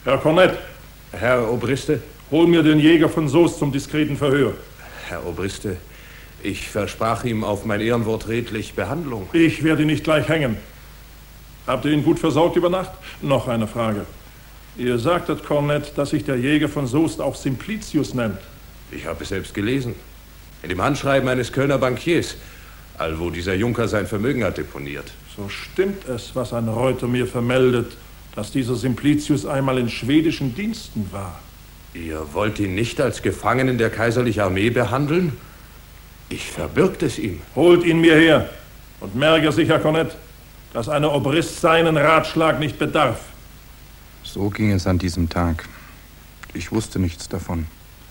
Herr Kornett. Herr Obriste. Hol mir den Jäger von Soest zum diskreten Verhör. Herr Obriste, ich versprach ihm auf mein Ehrenwort redlich Behandlung. Ich werde ihn nicht gleich hängen. Habt ihr ihn gut versorgt über Nacht? Noch eine Frage. Ihr sagtet, Kornett, dass sich der Jäger von Soest auch Simplicius nennt. Ich habe es selbst gelesen. In dem Handschreiben eines Kölner Bankiers, allwo dieser Junker sein Vermögen hat deponiert. So stimmt es, was ein Reuter mir vermeldet, dass dieser Simplicius einmal in schwedischen Diensten war. Ihr wollt ihn nicht als Gefangenen der kaiserlichen Armee behandeln? Ich verbürgt es ihm. Holt ihn mir her und merke sich, Herr Kornett, dass eine Obrist seinen Ratschlag nicht bedarf. So ging es an diesem Tag. Ich wusste nichts davon.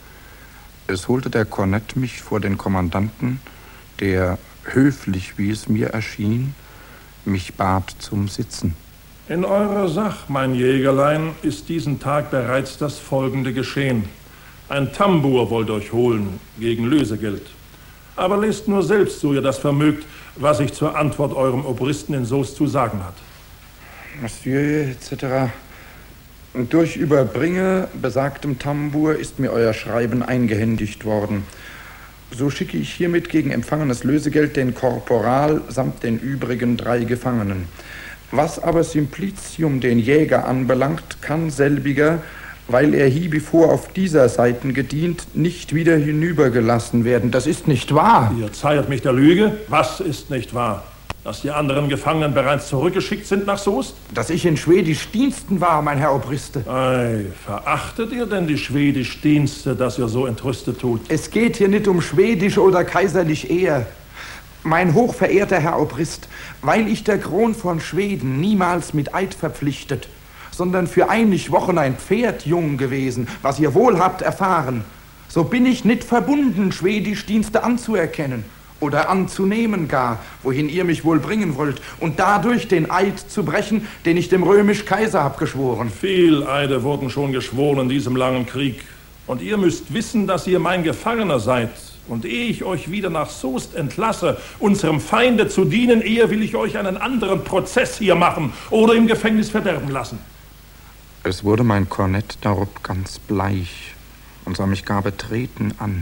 Es holte der Kornett mich vor den Kommandanten, der, höflich wie es mir erschien, mich bat zum Sitzen. In eurer Sach, mein Jägerlein, ist diesen Tag bereits das Folgende geschehen. Ein Tambour wollt euch holen, gegen Lösegeld. Aber lest nur selbst, so ihr das vermögt, was ich zur Antwort eurem Obristen in Soest zu sagen hat. Monsieur, etc. Durch Überbringe besagtem Tambour ist mir euer Schreiben eingehändigt worden. So schicke ich hiermit gegen empfangenes Lösegeld den Korporal samt den übrigen 3 Gefangenen. Was aber Simplicium den Jäger anbelangt, kann selbiger, weil er hiebevor auf dieser Seiten gedient, nicht wieder hinübergelassen werden. Das ist nicht wahr. Ihr zeiert mich der Lüge. Was ist nicht wahr? Dass die anderen Gefangenen bereits zurückgeschickt sind nach Soest? Dass ich in schwedisch Diensten war, mein Herr Obriste. Ei, verachtet ihr denn die schwedisch Dienste, dass ihr so entrüstet tut? Es geht hier nicht um schwedisch oder kaiserlich Ehr. Mein hochverehrter Herr Obrist, weil ich der Kron von Schweden niemals mit Eid verpflichtet, sondern für einige Wochen ein Pferdjung gewesen, was ihr wohl habt erfahren, so bin ich nicht verbunden, schwedisch Dienste anzuerkennen oder anzunehmen gar, wohin ihr mich wohl bringen wollt, und dadurch den Eid zu brechen, den ich dem römisch Kaiser hab geschworen. Viel Eide wurden schon geschworen in diesem langen Krieg. Und ihr müsst wissen, dass ihr mein Gefangener seid. Und ehe ich euch wieder nach Soest entlasse, unserem Feinde zu dienen, ehe will ich euch einen anderen Prozess hier machen oder im Gefängnis verderben lassen. Es wurde mein Kornett darob ganz bleich und sah mich gar betreten an.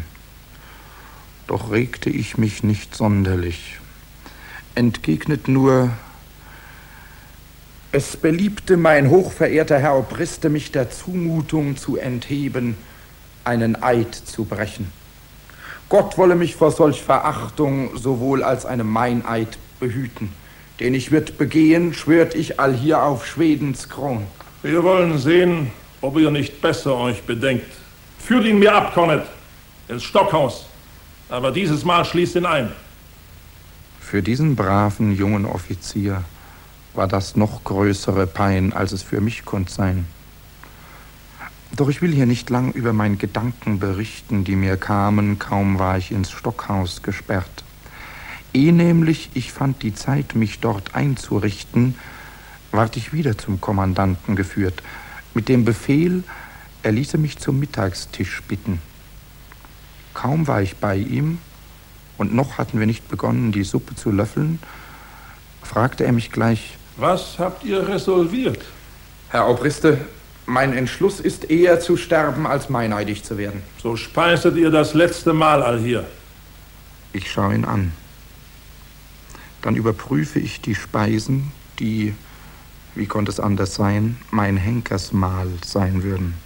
Doch regte ich mich nicht sonderlich, entgegnet nur: Es beliebte mein hochverehrter Herr Obriste, mich der Zumutung zu entheben, einen Eid zu brechen. Gott wolle mich vor solch Verachtung sowohl als einem Meineid behüten. Den ich wird begehen, schwört ich allhier auf Schwedens Kron. Wir wollen sehen, ob ihr nicht besser euch bedenkt. Führt ihn mir ab, Kornett, ins Stockhaus. Aber dieses Mal schließt ihn ein. Für diesen braven jungen Offizier war das noch größere Pein, als es für mich konnte sein. Doch ich will hier nicht lang über meine Gedanken berichten, die mir kamen, kaum war ich ins Stockhaus gesperrt. Nämlich ich fand die Zeit, mich dort einzurichten, ward ich wieder zum Kommandanten geführt, mit dem Befehl, er ließe mich zum Mittagstisch bitten. Kaum war ich bei ihm, und noch hatten wir nicht begonnen, die Suppe zu löffeln, fragte er mich gleich: Was habt ihr resolviert? Herr Obriste, mein Entschluss ist, eher zu sterben, als meineidig zu werden. So speiset ihr das letzte Mal allhier. Ich schaue ihn an. Dann überprüfe ich die Speisen, die, wie konnte es anders sein, mein Henkersmahl sein würden.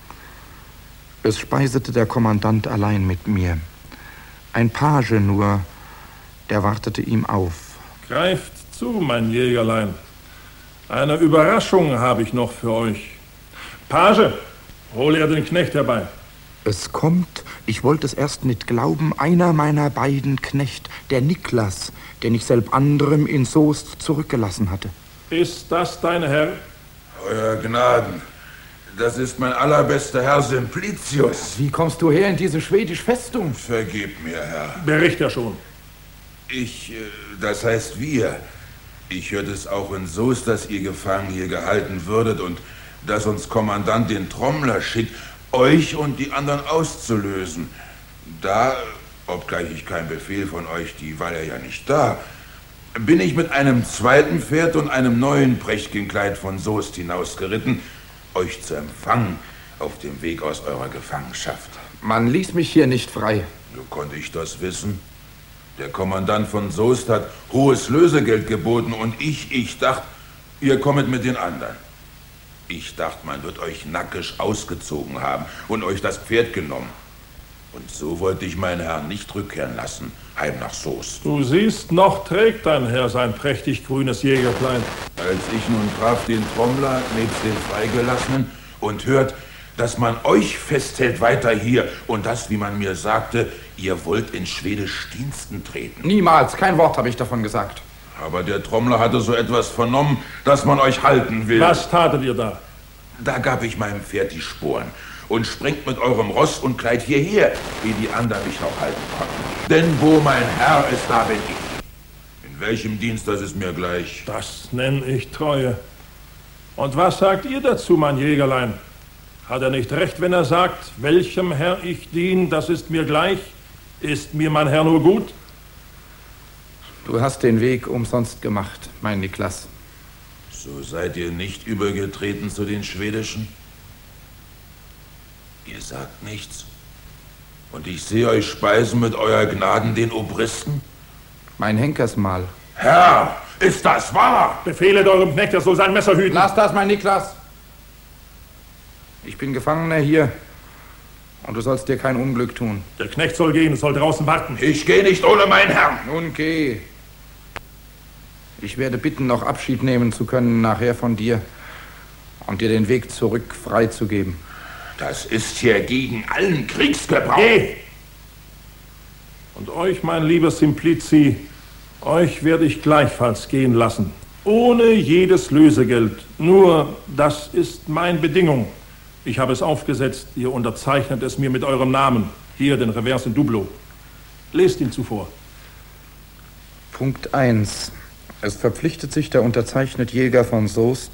Es speisete der Kommandant allein mit mir. Ein Page nur, der wartete ihm auf. Greift zu, mein Jägerlein. Eine Überraschung habe ich noch für euch. Page, hol er den Knecht herbei. Es kommt, ich wollte es erst nicht glauben, einer meiner beiden Knecht, der Niklas, den ich selb anderem in Soest zurückgelassen hatte. Ist das dein Herr? Euer Gnaden, das ist mein allerbester Herr Simplicius. Wie kommst du her in diese schwedische Festung? Vergebt mir, Herr. Bericht er schon. Das heißt wir. Ich hörte es auch in Soest, dass ihr gefangen hier gehalten würdet und dass uns Kommandant den Trommler schickt, euch und die anderen auszulösen. Da, obgleich ich keinen Befehl von euch, die war ja nicht da, bin ich mit einem zweiten Pferd und einem neuen prächtigen Kleid von Soest hinausgeritten euch zu empfangen auf dem Weg aus eurer Gefangenschaft. Man ließ mich hier nicht frei. So konnte ich das wissen. Der Kommandant von Soest hat hohes Lösegeld geboten und ich dachte, ihr kommet mit den anderen. Ich dachte, man wird euch nackig ausgezogen haben und euch das Pferd genommen. Und so wollte ich meinen Herrn nicht rückkehren lassen, heim nach Soest. Du siehst, noch trägt dein Herr sein prächtig grünes Jägerkleid. Als ich nun traf den Trommler nebst den Freigelassenen und hört, dass man euch festhält weiter hier und das, wie man mir sagte, ihr wollt in schwedisch Diensten treten. Niemals, kein Wort habe ich davon gesagt. Aber der Trommler hatte so etwas vernommen, dass man euch halten will. Was tatet ihr da? Da gab ich meinem Pferd die Sporen und springt mit eurem Ross und Kleid hierher, wie die anderen mich noch halten konnten. Denn wo mein Herr ist, da bin ich. In welchem Dienst, das ist mir gleich. Das nenne ich Treue. Und was sagt ihr dazu, mein Jägerlein? Hat er nicht recht, wenn er sagt, welchem Herr ich dien, das ist mir gleich? Ist mir mein Herr nur gut? Du hast den Weg umsonst gemacht, mein Niklas. So seid ihr nicht übergetreten zu den Schwedischen? Ihr sagt nichts. Und ich sehe euch speisen mit euer Gnaden den Obristen? Mein Henkersmahl. Herr, ist das wahr? Befehlet eurem Knecht, er soll sein Messer hüten. Lass das, mein Niklas. Ich bin Gefangener hier. Und du sollst dir kein Unglück tun. Der Knecht soll gehen, es soll draußen warten. Ich gehe nicht ohne meinen Herrn. Nun geh. Ich werde bitten, noch Abschied nehmen zu können nachher von dir und dir den Weg zurück freizugeben. Das ist hier gegen allen Kriegsgebrauch. Geh! Und euch, mein lieber Simplici, euch werde ich gleichfalls gehen lassen. Ohne jedes Lösegeld. Nur, das ist meine Bedingung. Ich habe es aufgesetzt, ihr unterzeichnet es mir mit eurem Namen. Hier, den Revers in Dublo. Lest ihn zuvor. Punkt 1. Es verpflichtet sich der unterzeichnete Jäger von Soest,